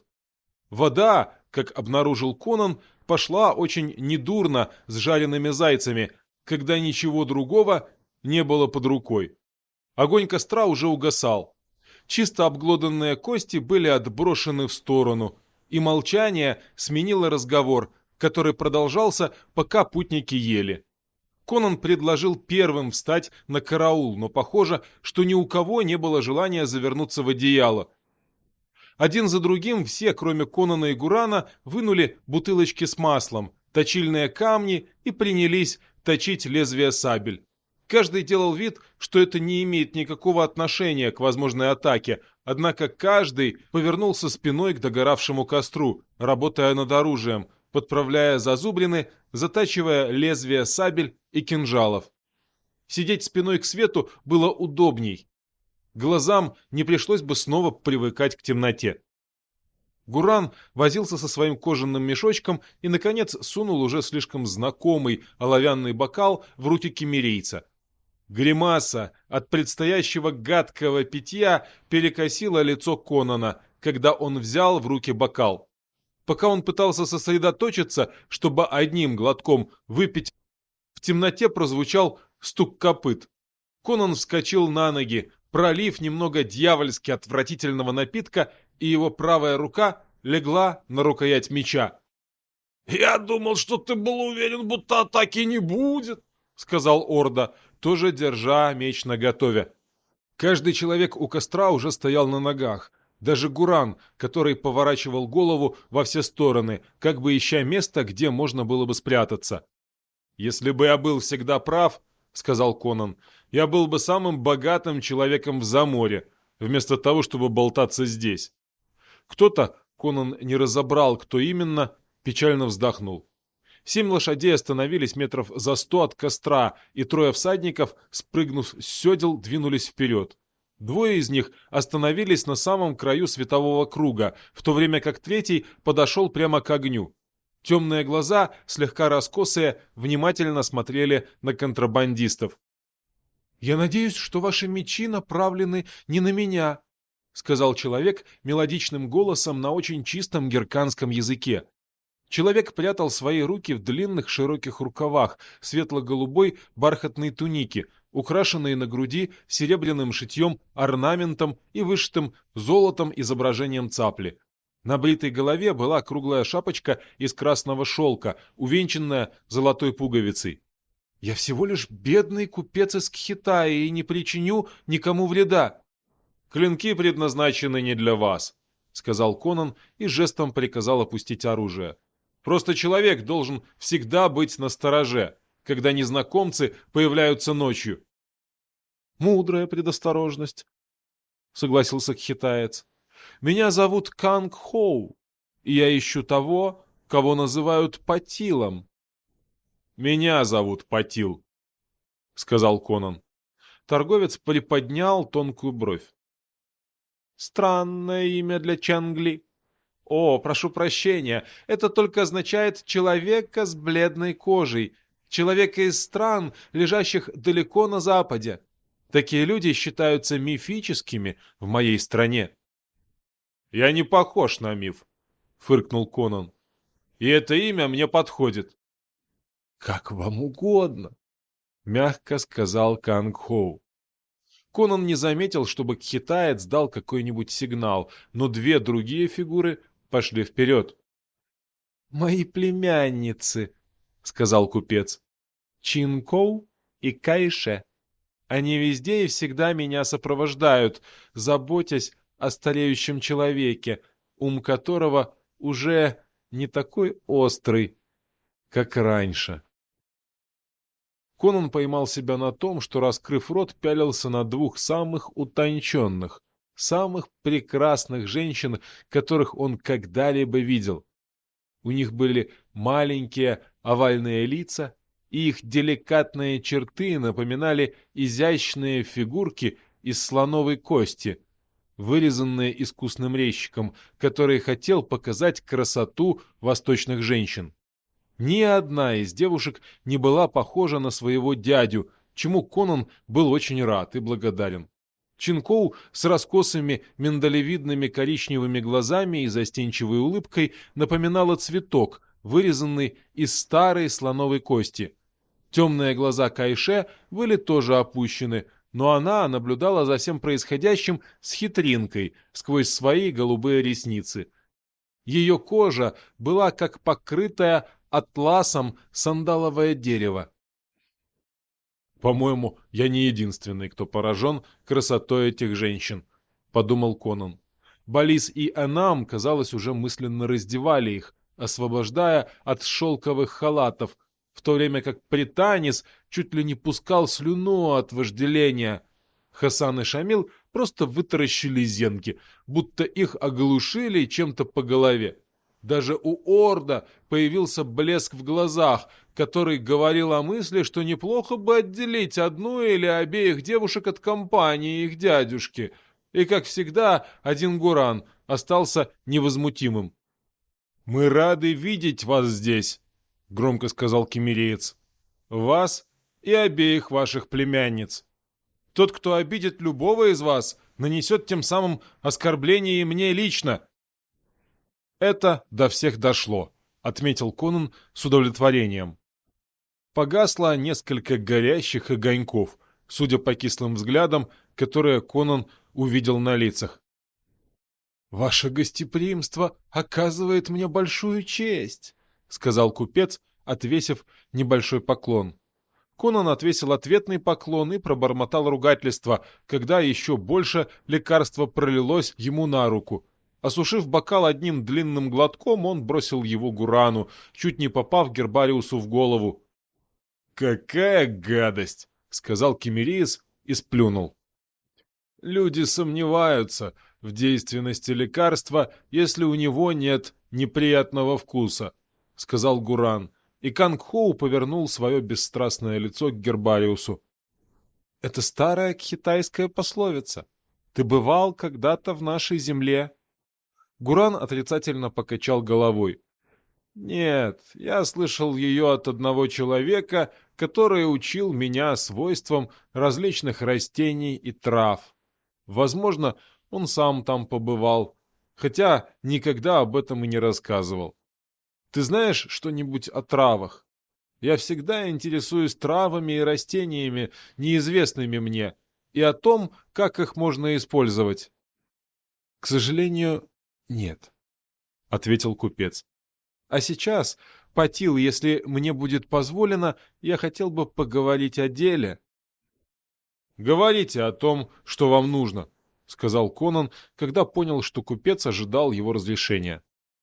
Вода, как обнаружил Конан, пошла очень недурно с жареными зайцами, когда ничего другого не было под рукой. Огонь костра уже угасал. Чисто обглоданные кости были отброшены в сторону, и молчание сменило разговор, который продолжался, пока путники ели. Конан предложил первым встать на караул, но похоже, что ни у кого не было желания завернуться в одеяло. Один за другим все, кроме Конана и Гурана, вынули бутылочки с маслом, точильные камни и принялись точить лезвия сабель. Каждый делал вид, что это не имеет никакого отношения к возможной атаке, однако каждый повернулся спиной к догоравшему костру, работая над оружием, подправляя зазубрины, затачивая лезвия сабель и кинжалов. Сидеть спиной к свету было удобней. Глазам не пришлось бы снова привыкать к темноте. Гуран возился со своим кожаным мешочком и, наконец, сунул уже слишком знакомый оловянный бокал в руки киммерийца. Гримаса от предстоящего гадкого питья перекосила лицо Конана, когда он взял в руки бокал. Пока он пытался сосредоточиться, чтобы одним глотком выпить, в темноте прозвучал стук копыт. Конан вскочил на ноги, пролив немного дьявольски отвратительного напитка, и его правая рука легла на рукоять меча.
«Я думал, что ты был уверен, будто атаки не будет»,
— сказал Орда, тоже держа меч наготове. Каждый человек у костра уже стоял на ногах. Даже Гуран, который поворачивал голову во все стороны, как бы ища место, где можно было бы спрятаться. «Если бы я был всегда прав, — сказал Конан, — я был бы самым богатым человеком в Заморе, вместо того, чтобы болтаться здесь». Кто-то, Конан не разобрал, кто именно, печально вздохнул. 7 лошадей остановились метров за 100 от костра, и 3 всадников, спрыгнув с седел, двинулись вперед. 2 из них остановились на самом краю светового круга, в то время как 3 подошел прямо к огню. Темные глаза, слегка раскосые, внимательно смотрели на контрабандистов. «Я надеюсь, что ваши мечи направлены не на меня», — сказал человек мелодичным голосом на очень чистом герканском языке. Человек прятал свои руки в длинных широких рукавах светло-голубой бархатной туники, украшенной на груди серебряным шитьем, орнаментом и вышитым золотом изображением цапли. На бритой голове была круглая шапочка из красного шелка, увенчанная золотой пуговицей. «Я всего лишь бедный купец из Кхитая и не причиню никому вреда». «Клинки предназначены не для вас», — сказал Конан и жестом приказал опустить оружие. «Просто человек должен всегда быть настороже, когда незнакомцы появляются ночью». «Мудрая предосторожность», — согласился кхитаец. «Меня зовут Канг Хоу, и я ищу того, кого называют Патилом». «Меня зовут Патил», — сказал Конан. Торговец приподнял тонкую бровь. «Странное имя для Чангли. О, прошу прощения, это только означает человека с бледной кожей, человека из стран, лежащих далеко на западе. Такие люди считаются мифическими в моей стране. Я не похож на миф, фыркнул Конан. И это имя мне подходит. Как вам угодно, мягко сказал Канг Хоу. Конан не заметил, чтобы китаец дал какой-нибудь сигнал, но две другие фигуры пошли вперед. «Мои племянницы», — сказал купец, — «Чин Коу и Кайше. Они везде и всегда меня сопровождают, заботясь о стареющем человеке, ум которого уже не такой острый, как раньше». Конан поймал себя на том, что, раскрыв рот, пялился на двух самых утонченных, самых прекрасных женщин, которых он когда-либо видел. У них были маленькие овальные лица, и их деликатные черты напоминали изящные фигурки из слоновой кости, вырезанные искусным резчиком, который хотел показать красоту восточных женщин. Ни одна из девушек не была похожа на своего дядю, чему Конан был очень рад и благодарен. Чин Коу с раскосыми миндалевидными коричневыми глазами и застенчивой улыбкой напоминала цветок, вырезанный из старой слоновой кости. Темные глаза Кайше были тоже опущены, но она наблюдала за всем происходящим с хитринкой сквозь свои голубые ресницы. Ее кожа была как покрытая атласом сандаловое дерево. «По-моему, я не единственный, кто поражен красотой этих женщин», — подумал Конан. Балис и Энам, казалось, уже мысленно раздевали их, освобождая от шелковых халатов, в то время как Пританис чуть ли не пускал слюну от вожделения. Хасан и Шамил просто вытаращили зенки, будто их оглушили чем-то по голове. Даже у Орда появился блеск в глазах, который говорил о мысли, что неплохо бы отделить одну или обеих девушек от компании их дядюшки. И, как всегда, один Гуран остался невозмутимым. «Мы рады видеть вас здесь», — громко сказал кемериец. «Вас и обеих ваших племянниц. Тот, кто обидит любого из вас, нанесет тем самым оскорбление и мне лично». «Это до всех дошло», — отметил Конан с удовлетворением. Погасло несколько горящих огоньков, судя по кислым взглядам, которые Конан увидел на лицах. «Ваше гостеприимство оказывает мне большую честь», — сказал купец, отвесив небольшой поклон. Конан отвесил ответный поклон и пробормотал ругательство, когда еще больше лекарства пролилось ему на руку. Осушив бокал одним длинным глотком, он бросил его Гурану, чуть не попав Гербариусу в голову. «Какая гадость!» — сказал кемериец и сплюнул. «Люди сомневаются в действенности лекарства, если у него нет неприятного вкуса», — сказал Гуран, и Канг Хоу повернул свое бесстрастное лицо к Гербариусу. «Это старая китайская пословица. Ты бывал когда-то в нашей земле?» Гуран отрицательно покачал головой. «Нет, я слышал ее от одного человека, который учил меня свойствам различных растений и трав. Возможно, он сам там побывал, хотя никогда об этом и не рассказывал. Ты знаешь что-нибудь о травах? Я всегда интересуюсь травами и растениями, неизвестными мне, и о том, как их можно использовать». «К сожалению, нет», — ответил купец. «А сейчас, Патил, если мне будет позволено, я хотел бы поговорить о деле». «Говорите о том, что вам нужно», — сказал Конан, когда понял, что купец ожидал его разрешения.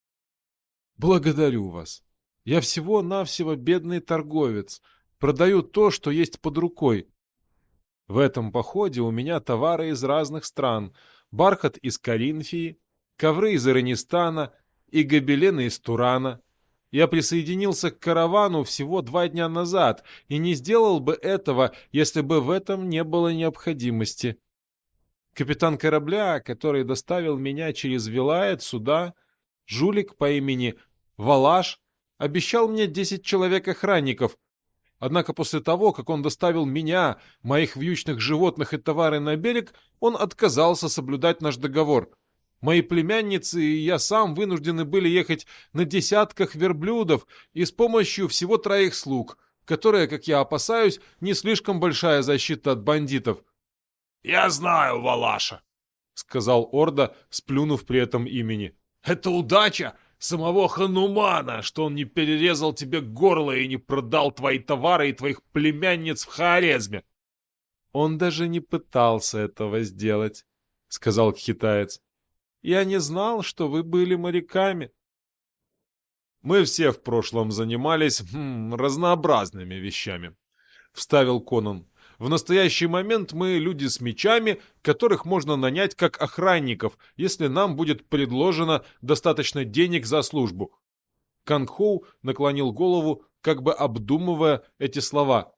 «Благодарю вас. Я всего-навсего бедный торговец, продаю то, что есть под рукой. В этом походе у меня товары из разных стран, бархат из Коринфии, ковры из Иранистана и гобелены из Турана. Я присоединился к каравану всего 2 дня назад и не сделал бы этого, если бы в этом не было необходимости. Капитан корабля, который доставил меня через Вилает сюда, Жулик по имени Валаш обещал мне 10 человек-охранников, однако после того, как он доставил меня, моих вьючных животных и товары на берег, он отказался соблюдать наш договор. Мои племянницы и я сам вынуждены были ехать на десятках верблюдов и с помощью всего 3 слуг, которые, как я опасаюсь, не слишком большая защита от бандитов.
«Я знаю Валаша»,
— сказал Орда, сплюнув при этом имени.
«Это удача самого Ханумана, что он не перерезал тебе горло и не продал твои товары и твоих племянниц в Хорезме».
«Он даже не пытался этого сделать», — сказал китаец. «Я не знал, что вы были моряками». «Мы все в прошлом занимались разнообразными вещами», — вставил Конан. «В настоящий момент мы люди с мечами, которых можно нанять как охранников, если нам будет предложено достаточно денег за службу». Кангхоу наклонил голову, как бы обдумывая эти слова.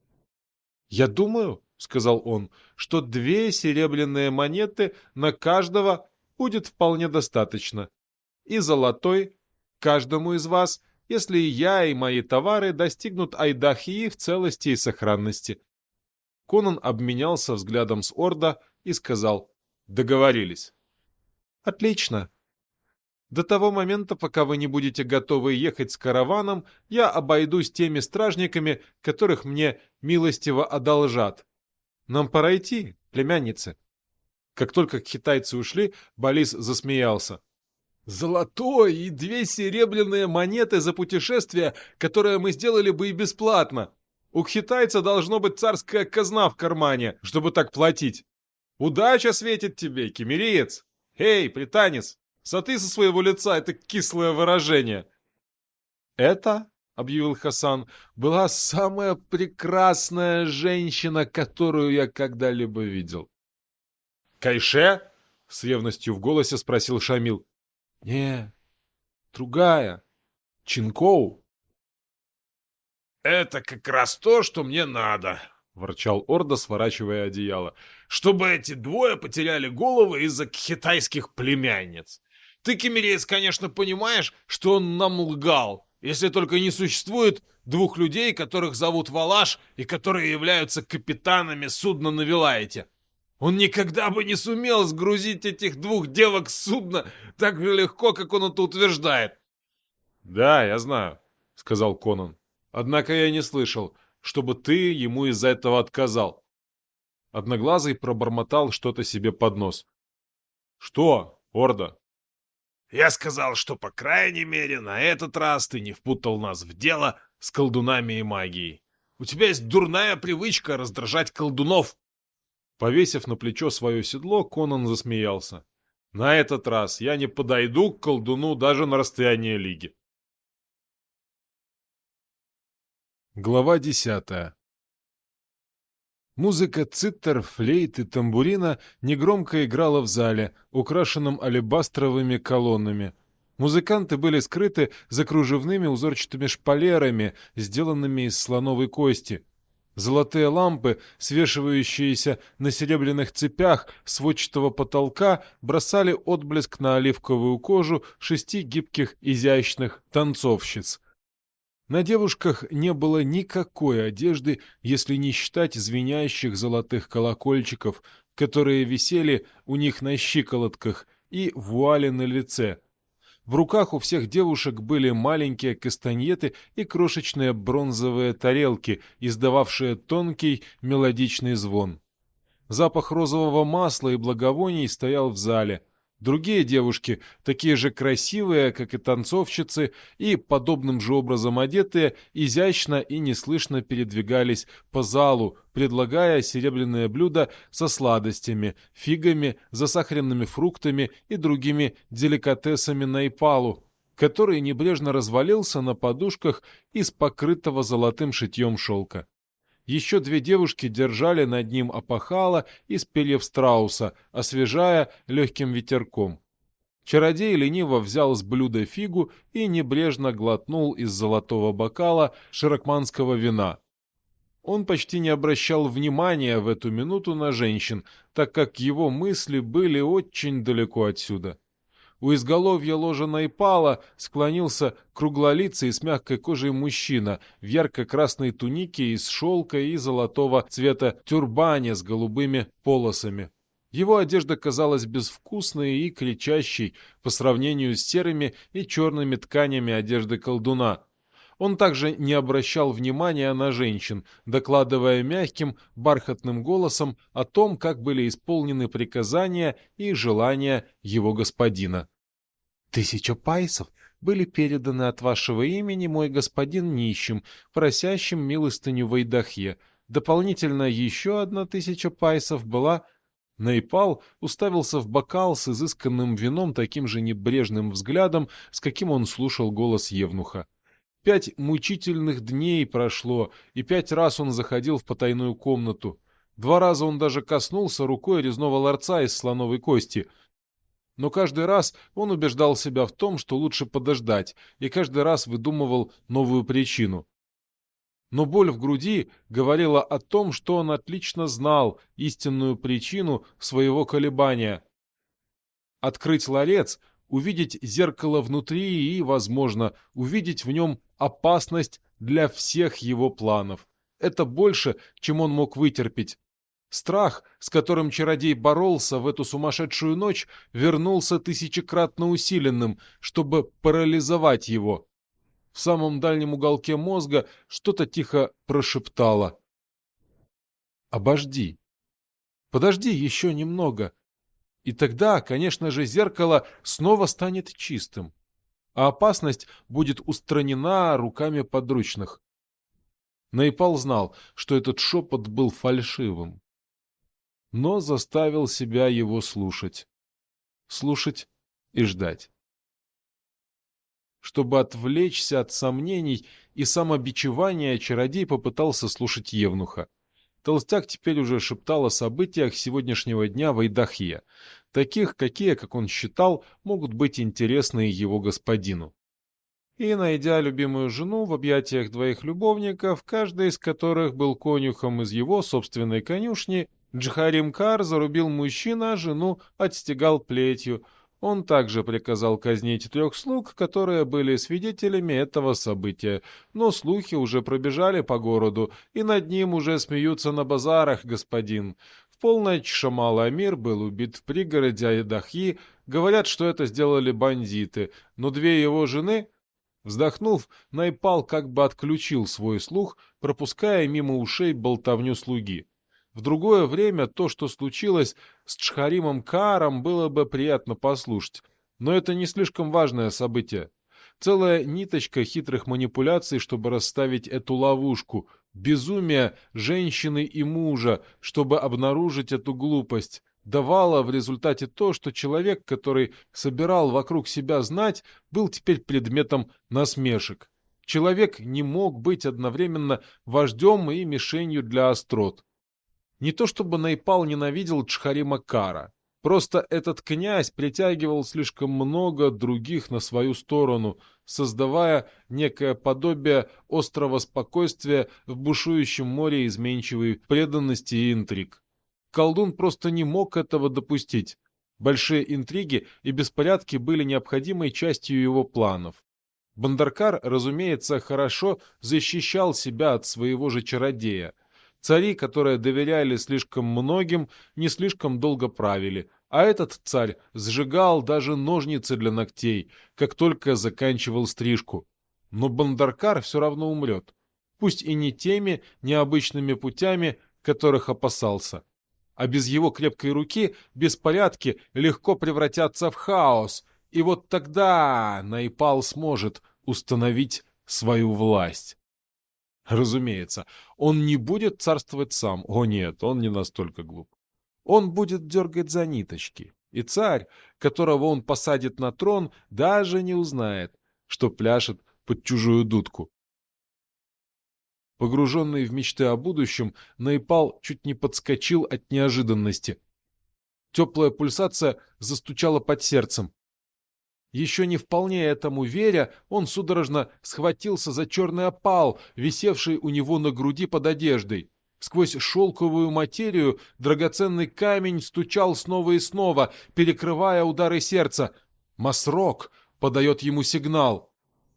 «Я думаю, — сказал он, — что 2 серебряные монеты на каждого будет вполне достаточно. И золотой каждому из вас, если я и мои товары достигнут Айдахии в целости и сохранности». Конан обменялся взглядом с Орда и сказал: «Договорились». «Отлично. До того момента, пока вы не будете готовы ехать с караваном, я обойдусь теми стражниками, которых мне милостиво одолжат. Нам пора идти, племянницы». Как только китайцы ушли, Балис засмеялся. «Золотой и 2 серебряные монеты за путешествие, которое мы сделали бы и бесплатно. У китайца должно быть царская казна в кармане, чтобы так платить. Удача светит тебе, киммериец! Эй, пританец, соты со своего лица это кислое выражение!» «Это, — объявил Хасан, — была самая прекрасная женщина, которую я когда-либо видел». «Кайше?» — с ревностью в голосе спросил Шамил. «Не, другая. Чинкоу».
«Это как раз то, что мне надо», — ворчал Орда, сворачивая одеяло. «Чтобы эти 2 потеряли головы из-за китайских племянниц. Ты, киммериец, конечно, понимаешь, что он нам лгал, если только не существует 2 людей, которых зовут Валаш и которые являются капитанами судна на Вилайте. Он никогда бы не сумел сгрузить этих 2 девок с судна так же легко, как он это утверждает».
«Да, я знаю», — сказал Конан. «Однако я не слышал, чтобы ты ему из-за этого отказал». Одноглазый пробормотал что-то себе под нос. «Что, Орда?»
«Я сказал, что, по крайней мере, на этот раз ты не впутал нас в дело с колдунами и магией. У тебя есть дурная привычка раздражать колдунов».
Повесив на плечо свое седло, Конан засмеялся. «На этот раз я не подойду к колдуну даже на расстояние лиги». Глава 10. Музыка цитар, флейт и тамбурина негромко играла в зале, украшенном алебастровыми колоннами. Музыканты были скрыты за кружевными узорчатыми шпалерами, сделанными из слоновой кости. Золотые лампы, свешивающиеся на серебряных цепях сводчатого потолка, бросали отблеск на оливковую кожу 6 гибких изящных танцовщиц. На девушках не было никакой одежды, если не считать звенящих золотых колокольчиков, которые висели у них на щиколотках, и вуали на лице. В руках у всех девушек были маленькие кастаньеты и крошечные бронзовые тарелки, издававшие тонкий мелодичный звон. Запах розового масла и благовоний стоял в зале. Другие девушки, такие же красивые, как и танцовщицы, и подобным же образом одетые, изящно и неслышно передвигались по залу, предлагая серебряные блюда со сладостями, фигами, засахаренными фруктами и другими деликатесами найпалу, который небрежно развалился на подушках из покрытого золотым шитьем шелка. Еще 2 девушки держали над ним опахало из перьев страуса, освежая легким ветерком. Чародей лениво взял с блюда фигу и небрежно глотнул из золотого бокала широкманского вина. Он почти не обращал внимания в эту минуту на женщин, так как его мысли были очень далеко отсюда. У изголовья ложа Найпала склонился круглолицый с мягкой кожей мужчина в ярко-красной тунике из шелка и золотого цвета тюрбане с голубыми полосами. Его одежда казалась безвкусной и кричащей по сравнению с серыми и черными тканями одежды колдуна. Он также не обращал внимания на женщин, докладывая мягким, бархатным голосом о том, как были исполнены приказания и желания его господина. «1000 пайсов были переданы от вашего имени, мой господин, нищим, просящим милостыню в Айдахе. Дополнительно еще 1000 пайсов была...» Найпал уставился в бокал с изысканным вином таким же небрежным взглядом, с каким он слушал голос евнуха. 5 мучительных дней прошло, и 5 раз он заходил в потайную комнату. 2 раза он даже коснулся рукой резного ларца из слоновой кости. Но каждый раз он убеждал себя в том, что лучше подождать, и каждый раз выдумывал новую причину. Но боль в груди говорила о том, что он отлично знал истинную причину своего колебания. Открыть ларец, увидеть зеркало внутри и, возможно, увидеть в нем опасность для всех его планов. Это больше, чем он мог вытерпеть. Страх, с которым чародей боролся в эту сумасшедшую ночь, вернулся тысячекратно усиленным, чтобы парализовать его. В самом дальнем уголке мозга что-то тихо прошептало. «Обожди. Подожди еще немного. И тогда, конечно же, зеркало снова станет чистым, а опасность будет устранена руками подручных». Найпал знал, что этот шепот был фальшивым, но заставил себя его слушать. Слушать и ждать. Чтобы отвлечься от сомнений и самобичевания, чародей попытался слушать евнуха. Толстяк теперь уже шептал о событиях сегодняшнего дня в Айдахе, таких, какие, как он считал, могут быть интересны его господину. И, найдя любимую жену в объятиях 2 любовников, каждый из которых был конюхом из его собственной конюшни, Джхарим-Кар зарубил мужчину, а жену отстегал плетью. Он также приказал казнить 3 слуг, которые были свидетелями этого события, но слухи уже пробежали по городу, и над ним уже смеются на базарах, господин. В полночь Шамал Амир был убит в пригороде Айдахи, говорят, что это сделали бандиты, но 2 его жены... Вздохнув, Найпал как бы отключил свой слух, пропуская мимо ушей болтовню слуги. В другое время то, что случилось с Джхаримом Кааром, было бы приятно послушать, но это не слишком важное событие. Целая ниточка хитрых манипуляций, чтобы расставить эту ловушку, безумие женщины и мужа, чтобы обнаружить эту глупость, давало в результате то, что человек, который собирал вокруг себя знать, был теперь предметом насмешек. Человек не мог быть одновременно вождем и мишенью для острот. Не то чтобы Найпал ненавидел Джхарима Каара, просто этот князь притягивал слишком много других на свою сторону, создавая некое подобие острого спокойствия в бушующем море изменчивой преданности и интриг. Колдун просто не мог этого допустить. Большие интриги и беспорядки были необходимой частью его планов. Бандаркар, разумеется, хорошо защищал себя от своего же чародея. Цари, которые доверяли слишком многим, не слишком долго правили, а этот царь сжигал даже ножницы для ногтей, как только заканчивал стрижку. Но Бандаркар все равно умрет, пусть и не теми необычными путями, которых опасался. А без его крепкой руки беспорядки легко превратятся в хаос, и вот тогда Найпал сможет установить свою власть. Разумеется, он не будет царствовать сам. О нет, он не настолько глуп. Он будет дергать за ниточки. И царь, которого он посадит на трон, даже не узнает, что пляшет под чужую дудку. Погруженный в мечты о будущем, Найпал чуть не подскочил от неожиданности. Теплая пульсация застучала под сердцем. Еще не вполне этому веря, он судорожно схватился за черный опал, висевший у него на груди под одеждой. Сквозь шелковую материю драгоценный камень стучал снова и снова, перекрывая удары сердца. Масрок подает ему сигнал.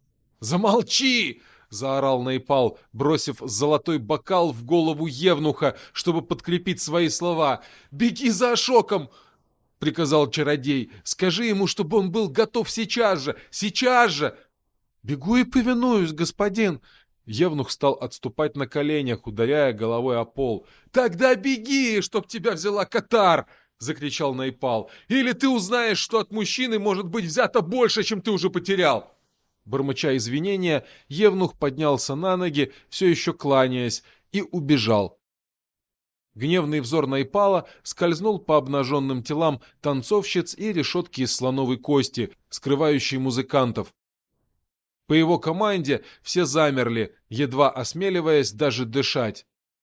«Замолчи!» — заорал Найпал, бросив золотой бокал в голову евнуха, чтобы подкрепить свои слова. «Беги за Ашоком!» — приказал чародей. «Скажи ему, чтобы он был готов сейчас же! Сейчас же!» «Бегу и повинуюсь, господин!» Евнух стал отступать на коленях, ударяя головой о пол. «Тогда беги, чтоб тебя взяла Катар!» — закричал Найпал. «Или ты узнаешь, что от мужчины может быть взято больше, чем ты уже потерял!» Бормоча извинения, Евнух поднялся на ноги, все еще кланяясь, и убежал. Гневный взор Найпала скользнул по обнаженным телам танцовщиц и решетке из слоновой кости, скрывающей музыкантов. По его команде все замерли, едва осмеливаясь даже дышать.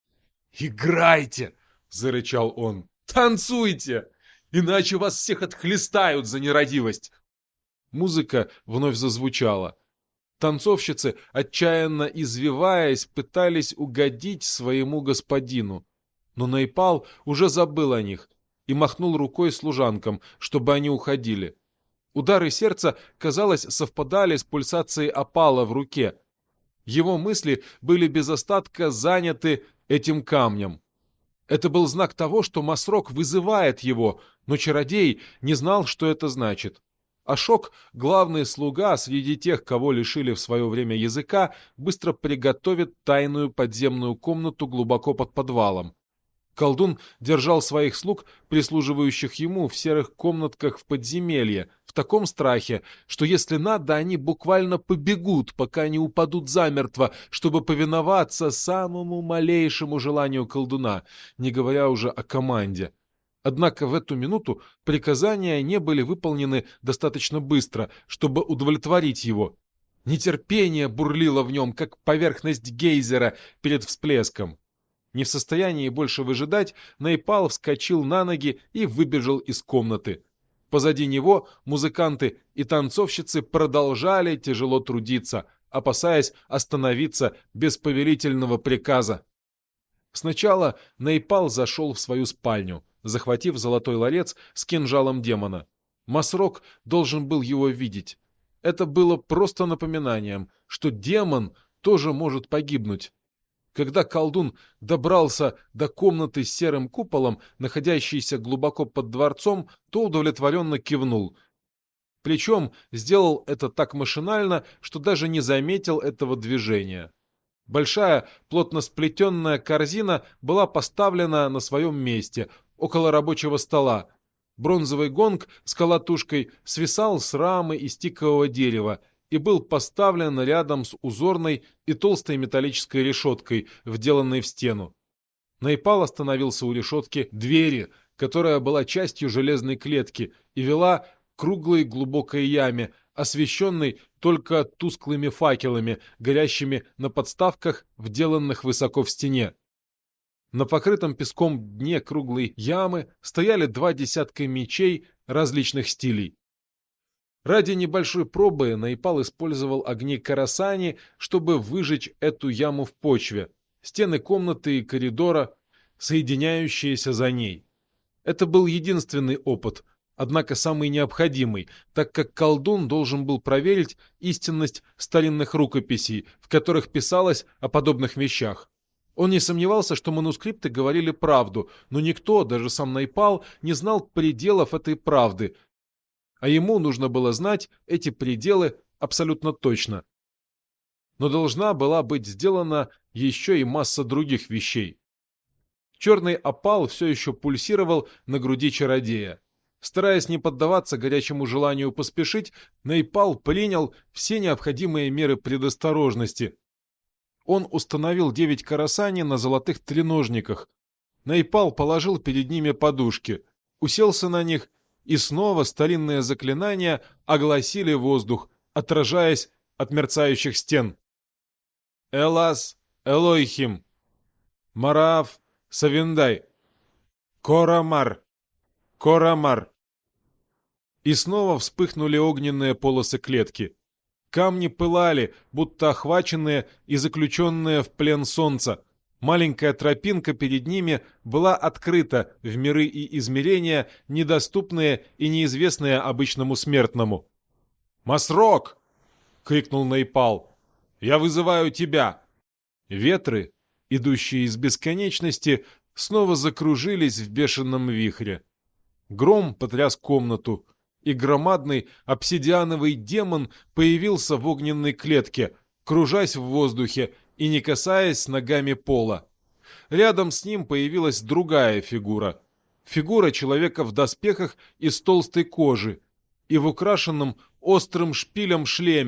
«Играйте!» — зарычал он. «Танцуйте! Иначе вас всех отхлестают за нерадивость!» Музыка вновь зазвучала. Танцовщицы, отчаянно извиваясь, пытались угодить своему господину. Но Найпал уже забыл о них и махнул рукой служанкам, чтобы они уходили. Удары сердца, казалось, совпадали с пульсацией опала в руке. Его мысли были без остатка заняты этим камнем. Это был знак того, что Масрок вызывает его, но чародей не знал, что это значит. Ашок, главный слуга среди тех, кого лишили в свое время языка, быстро приготовит тайную подземную комнату глубоко под подвалом. Колдун держал своих слуг, прислуживающих ему в серых комнатках в подземелье, в таком страхе, что если надо, они буквально побегут, пока не упадут замертво, чтобы повиноваться самому малейшему желанию колдуна, не говоря уже о команде. Однако в эту минуту приказания не были выполнены достаточно быстро, чтобы удовлетворить его. Нетерпение бурлило в нем, как поверхность гейзера перед всплеском. Не в состоянии больше выжидать, Найпал вскочил на ноги и выбежал из комнаты. Позади него музыканты и танцовщицы продолжали тяжело трудиться, опасаясь остановиться без повелительного приказа. Сначала Найпал зашел в свою спальню, захватив золотой ларец с кинжалом демона. Масрок должен был его видеть. Это было просто напоминанием, что демон тоже может погибнуть. Когда колдун добрался до комнаты с серым куполом, находящейся глубоко под дворцом, то удовлетворенно кивнул. Причем сделал это так машинально, что даже не заметил этого движения. Большая, плотно сплетенная корзина была поставлена на своем месте, около рабочего стола. Бронзовый гонг с колотушкой свисал с рамы из тикового дерева и был поставлен рядом с узорной и толстой металлической решеткой, вделанной в стену. Найпал остановился у решетки двери, которая была частью железной клетки и вела к круглой глубокой яме, освещенной только тусклыми факелами, горящими на подставках, вделанных высоко в стене. На покрытом песком дне круглой ямы стояли 2 десятка мечей различных стилей. Ради небольшой пробы Найпал использовал огни Карасани, чтобы выжечь эту яму в почве, стены комнаты и коридора, соединяющиеся за ней. Это был единственный опыт, однако самый необходимый, так как колдун должен был проверить истинность старинных рукописей, в которых писалось о подобных вещах. Он не сомневался, что манускрипты говорили правду, но никто, даже сам Найпал, не знал пределов этой правды, а ему нужно было знать эти пределы абсолютно точно. Но должна была быть сделана еще и масса других вещей. Черный опал все еще пульсировал на груди чародея. Стараясь не поддаваться горячему желанию поспешить, Найпал принял все необходимые меры предосторожности. Он установил 9 карасани на золотых треножниках. Найпал положил перед ними подушки, уселся на них, и снова старинные заклинания огласили воздух, отражаясь от мерцающих стен. «Элас Элойхим», «Мараав Савиндай», «Корамар», «Корамар». И снова вспыхнули огненные полосы клетки. Камни пылали, будто охваченные и заключенные в плен солнца. Маленькая тропинка перед ними была открыта в миры и измерения, недоступные и неизвестные обычному смертному. «Масрок!» — крикнул Найпал. «Я вызываю тебя!» Ветры, идущие из бесконечности, снова закружились в бешеном вихре. Гром потряс комнату, и громадный обсидиановый демон появился в огненной клетке, кружась в воздухе и не касаясь ногами пола. Рядом с ним появилась другая фигура. Фигура человека в доспехах из толстой кожи и в украшенном острым шпилем шлеме,